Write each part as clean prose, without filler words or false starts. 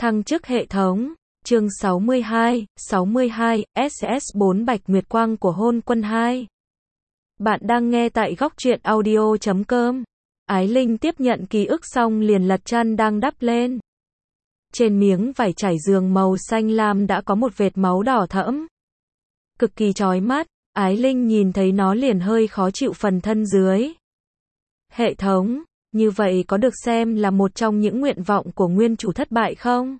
Thăng chức hệ thống. Chương 62, SS4 Bạch Nguyệt Quang của Hôn Quân 2. Bạn đang nghe tại góc truyện audio.com. Ái Linh tiếp nhận ký ức xong liền lật chăn đang đắp lên. Trên miếng vải trải giường màu xanh lam đã có một vệt máu đỏ thẫm. Cực kỳ chói mắt, Ái Linh nhìn thấy nó liền hơi khó chịu phần thân dưới. Hệ thống, như vậy có được xem là một trong những nguyện vọng của nguyên chủ thất bại không?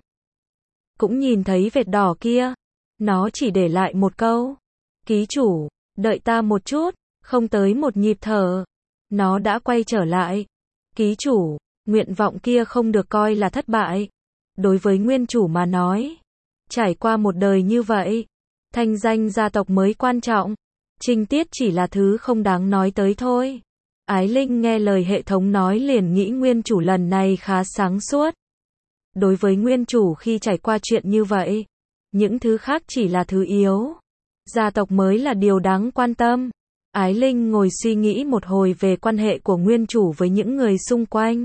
Cũng nhìn thấy vệt đỏ kia. Nó chỉ để lại một câu. Ký chủ, đợi ta một chút, không tới một nhịp thở. Nó đã quay trở lại. Ký chủ, nguyện vọng kia không được coi là thất bại. Đối với nguyên chủ mà nói, trải qua một đời như vậy, thanh danh gia tộc mới quan trọng. Trinh tiết chỉ là thứ không đáng nói tới thôi. Ái Linh nghe lời hệ thống nói liền nghĩ nguyên chủ lần này khá sáng suốt. Đối với nguyên chủ khi trải qua chuyện như vậy, những thứ khác chỉ là thứ yếu. Gia tộc mới là điều đáng quan tâm. Ái Linh ngồi suy nghĩ một hồi về quan hệ của nguyên chủ với những người xung quanh.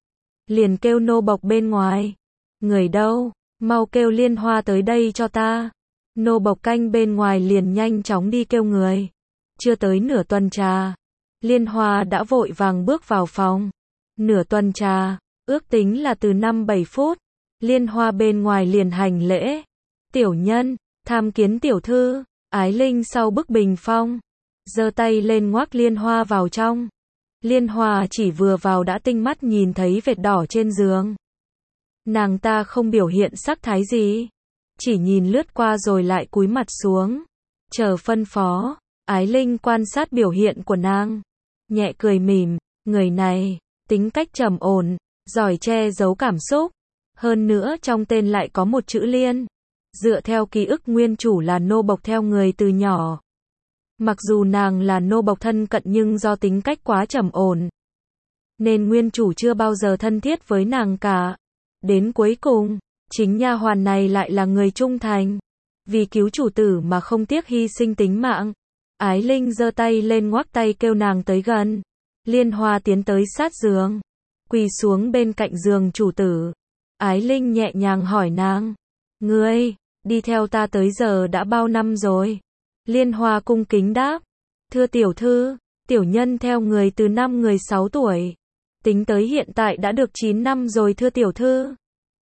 Liền kêu nô bộc bên ngoài. Người đâu? Mau kêu Liên Hoa tới đây cho ta. Nô bộc canh bên ngoài liền nhanh chóng đi kêu người. Chưa tới nửa tuần trà, Liên Hoa đã vội vàng bước vào phòng. Nửa tuần trà, ước tính là từ 5-7 phút. Liên Hoa bên ngoài liền hành lễ. Tiểu nhân, tham kiến tiểu thư. Ái Linh sau bức bình phong, giơ tay lên ngoác Liên Hoa vào trong. Liên Hoa chỉ vừa vào đã tinh mắt nhìn thấy vệt đỏ trên giường. Nàng ta không biểu hiện sắc thái gì, chỉ nhìn lướt qua rồi lại cúi mặt xuống, chờ phân phó. Ái Linh quan sát biểu hiện của nàng, nhẹ cười mỉm, người này, tính cách trầm ổn, giỏi che giấu cảm xúc. Hơn nữa trong tên lại có một chữ Liên. Dựa theo ký ức nguyên chủ là nô bộc theo người từ nhỏ. Mặc dù nàng là nô bộc thân cận nhưng do tính cách quá trầm ổn, nên nguyên chủ chưa bao giờ thân thiết với nàng cả. Đến cuối cùng, chính nha hoàn này lại là người trung thành. Vì cứu chủ tử mà không tiếc hy sinh tính mạng. Ái Linh giơ tay lên ngoắc tay kêu nàng tới gần. Liên Hoa tiến tới sát giường, quỳ xuống bên cạnh giường chủ tử. Ái Linh nhẹ nhàng hỏi nàng, ngươi, đi theo ta tới giờ đã bao năm rồi? Liên Hoa cung kính đáp, thưa tiểu thư, tiểu nhân theo người từ năm người 6 tuổi. Tính tới hiện tại đã được 9 năm rồi thưa tiểu thư.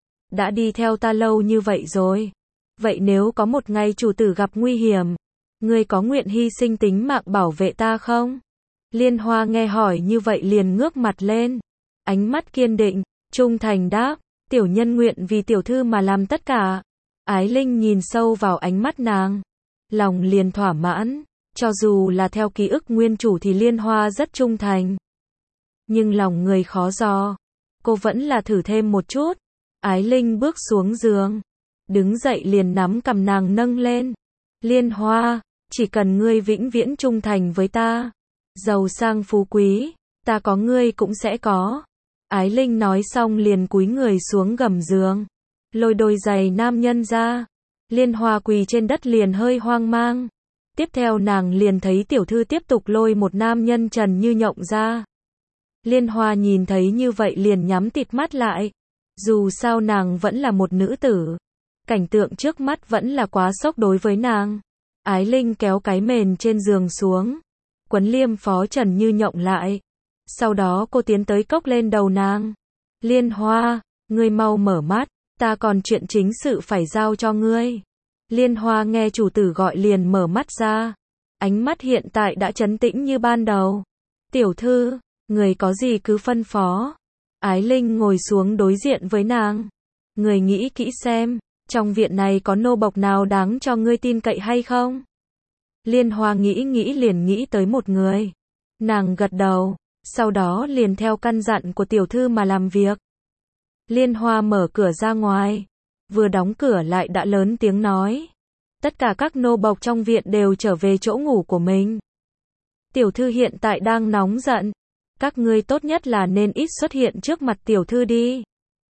Đã đi theo ta lâu như vậy rồi. Vậy nếu có một ngày chủ tử gặp nguy hiểm, ngươi có nguyện hy sinh tính mạng bảo vệ ta không? Liên Hoa nghe hỏi như vậy liền ngước mặt lên. Ánh mắt kiên định, trung thành đáp, tiểu nhân nguyện vì tiểu thư mà làm tất cả. Ái Linh nhìn sâu vào ánh mắt nàng, lòng liền thỏa mãn. Cho dù là theo ký ức nguyên chủ thì Liên Hoa rất trung thành, nhưng lòng người khó dò. Cô vẫn là thử thêm một chút. Ái Linh bước xuống giường, đứng dậy liền nắm cằm nàng nâng lên. Liên Hoa, chỉ cần ngươi vĩnh viễn trung thành với ta, giàu sang phú quý, ta có ngươi cũng sẽ có. Ái Linh nói xong liền cúi người xuống gầm giường, lôi đôi giày nam nhân ra. Liên Hoa quỳ trên đất liền hơi hoang mang. Tiếp theo nàng liền thấy tiểu thư tiếp tục lôi một nam nhân trần như nhộng ra. Liên Hoa nhìn thấy như vậy liền nhắm tịt mắt lại. Dù sao nàng vẫn là một nữ tử, cảnh tượng trước mắt vẫn là quá sốc đối với nàng. Ái Linh kéo cái mền trên giường xuống, quấn liêm phó trần như nhộng lại. Sau đó cô tiến tới cốc lên đầu nàng. Liên Hoa, ngươi mau mở mắt, ta còn chuyện chính sự phải giao cho ngươi. Liên Hoa nghe chủ tử gọi liền mở mắt ra. Ánh mắt hiện tại đã trấn tĩnh như ban đầu. Tiểu thư, người có gì cứ phân phó. Ái Linh ngồi xuống đối diện với nàng. Người nghĩ kỹ xem, trong viện này có nô bộc nào đáng cho ngươi tin cậy hay không? Liên Hoa nghĩ liền nghĩ tới một người. Nàng gật đầu, sau đó liền theo căn dặn của tiểu thư mà làm việc. Liên Hoa mở cửa ra ngoài, vừa đóng cửa lại đã lớn tiếng nói. Tất cả các nô bộc trong viện đều trở về chỗ ngủ của mình. Tiểu thư hiện tại đang nóng giận. Các ngươi tốt nhất là nên ít xuất hiện trước mặt tiểu thư đi.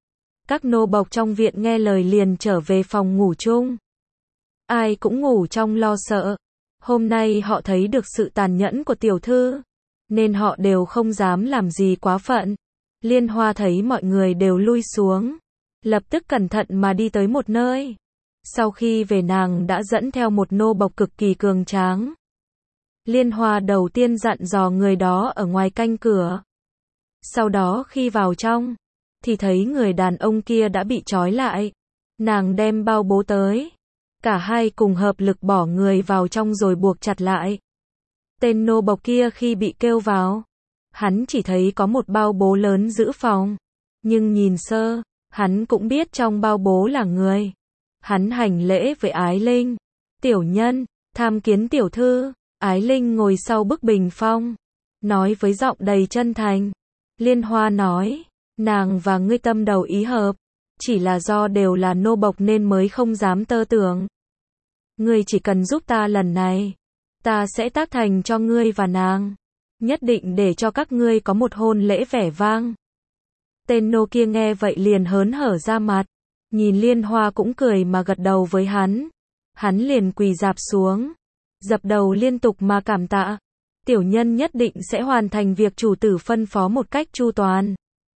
Các nô bộc trong viện nghe lời liền trở về phòng ngủ chung. Ai cũng ngủ trong lo sợ. Hôm nay họ thấy được sự tàn nhẫn của tiểu thư, nên họ đều không dám làm gì quá phận. Liên Hoa thấy mọi người đều lui xuống, lập tức cẩn thận mà đi tới một nơi. Sau khi về nàng đã dẫn theo một nô bộc cực kỳ cường tráng. Liên Hoa đầu tiên dặn dò người đó ở ngoài canh cửa. Sau đó khi vào trong, thì thấy người đàn ông kia đã bị trói lại. Nàng đem bao bố tới. Cả hai cùng hợp lực bỏ người vào trong rồi buộc chặt lại. Tên nô bộc kia khi bị kêu vào, hắn chỉ thấy có một bao bố lớn giữ phòng. Nhưng nhìn sơ, hắn cũng biết trong bao bố là người. Hắn hành lễ với Ái Linh. Tiểu nhân, tham kiến tiểu thư. Ái Linh ngồi sau bức bình phong, nói với giọng đầy chân thành. Liên Hoa nói, nàng và ngươi tâm đầu ý hợp, chỉ là do đều là nô bộc nên mới không dám tơ tưởng. Ngươi chỉ cần giúp ta lần này, ta sẽ tác thành cho ngươi và nàng, nhất định để cho các ngươi có một hôn lễ vẻ vang. Tên nô kia nghe vậy liền hớn hở ra mặt, nhìn Liên Hoa cũng cười mà gật đầu với hắn. Hắn liền quỳ rạp xuống, dập đầu liên tục mà cảm tạ. Tiểu nhân nhất định sẽ hoàn thành việc chủ tử phân phó một cách chu toàn.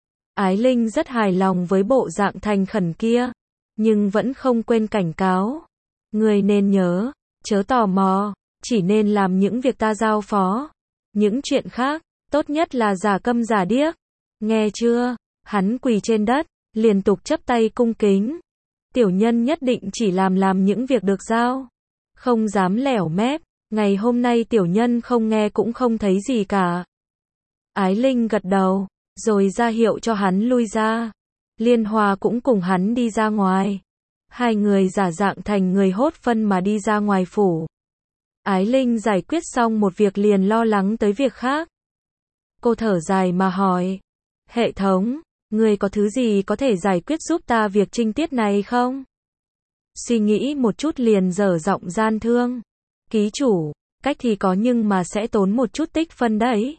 Ái Linh rất hài lòng với bộ dạng thành khẩn kia, nhưng vẫn không quên cảnh cáo. Ngươi nên nhớ, chớ tò mò, chỉ nên làm những việc ta giao phó. Những chuyện khác, tốt nhất là giả câm giả điếc. Nghe chưa? Hắn quỳ trên đất, liên tục chắp tay cung kính. Tiểu nhân nhất định chỉ làm những việc được giao, không dám lẻo mép. Ngày hôm nay tiểu nhân không nghe cũng không thấy gì cả. Ái Linh gật đầu, rồi ra hiệu cho hắn lui ra. Liên Hoa cũng cùng hắn đi ra ngoài. Hai người giả dạng thành người hốt phân mà đi ra ngoài phủ. Ái Linh giải quyết xong một việc liền lo lắng tới việc khác. Cô thở dài mà hỏi, hệ thống, ngươi có thứ gì có thể giải quyết giúp ta việc trinh tiết này không? Suy nghĩ một chút liền dở giọng gian thương. Ký chủ, cách thì có nhưng mà sẽ tốn một chút tích phân đấy.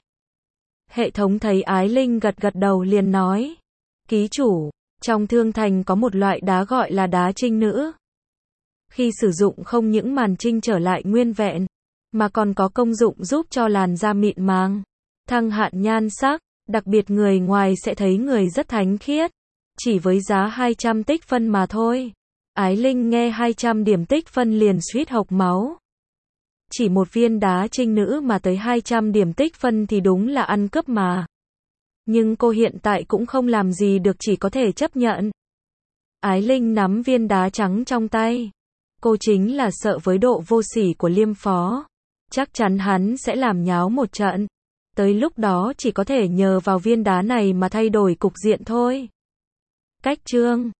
Hệ thống thấy Ái Linh gật đầu liền nói, ký chủ, trong thương thành có một loại đá gọi là đá trinh nữ. Khi sử dụng không những màn trinh trở lại nguyên vẹn, mà còn có công dụng giúp cho làn da mịn màng, thăng hạn nhan sắc, đặc biệt người ngoài sẽ thấy người rất thánh khiết. Chỉ với giá 200 tích phân mà thôi. Ái Linh nghe 200 điểm tích phân liền suýt hộc máu. Chỉ một viên đá trinh nữ mà tới 200 điểm tích phân thì đúng là ăn cướp mà. Nhưng cô hiện tại cũng không làm gì được, chỉ có thể chấp nhận. Ái Linh nắm viên đá trắng trong tay. Cô chính là sợ với độ vô sỉ của Liêm Phó. Chắc chắn hắn sẽ làm nháo một trận. Tới lúc đó chỉ có thể nhờ vào viên đá này mà thay đổi cục diện thôi. Cách chương